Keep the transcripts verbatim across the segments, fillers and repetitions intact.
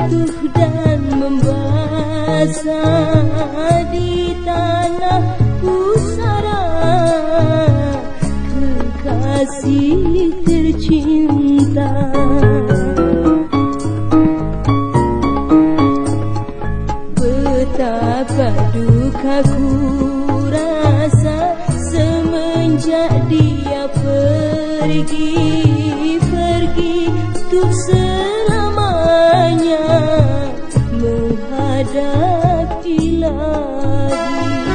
jatuh dan membasah di tanah pusara. Kekasih tercinta, betapa duka ku rasa semenjak dia pergi, pergi untuk selamanya menghadap Ilahi.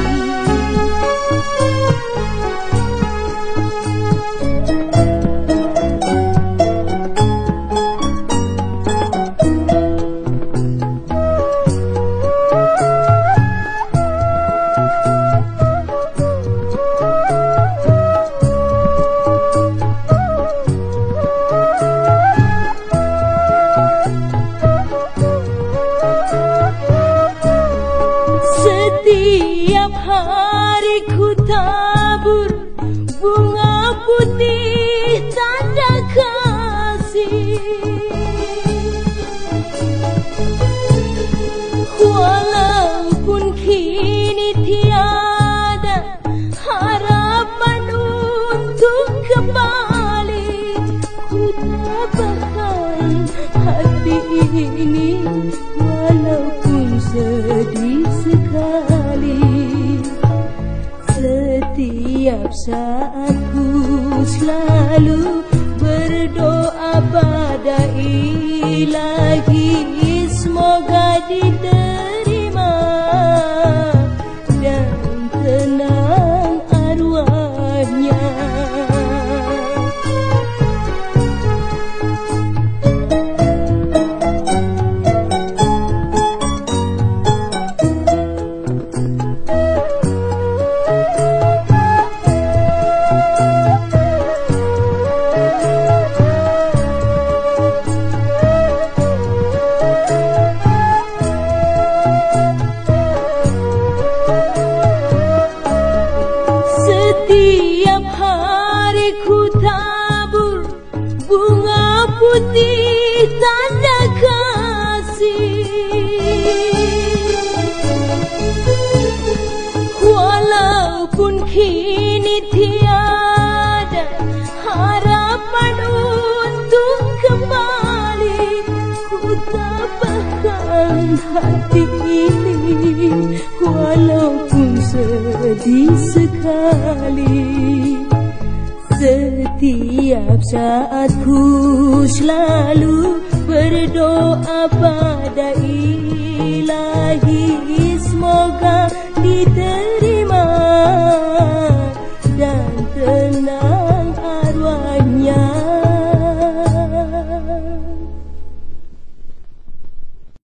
Setiap hari ku tabur bunga putih tanda kasih, walaupun kini tiada harapan untuk kembali. Ku tabahkan hati ini walaupun sedih sekali. Setiap saat ku selalu berdoa pada Ilahi, semoga diterima dan tenang arwahnya. Setiap hari ku tabur bunga putih tanda kasih, walaupun kini tiada harapan untuk kembali. Ku tabahkan hati ini walaupun sedih sekali. Setiap saat ku selalu berdoa pada Ilahi,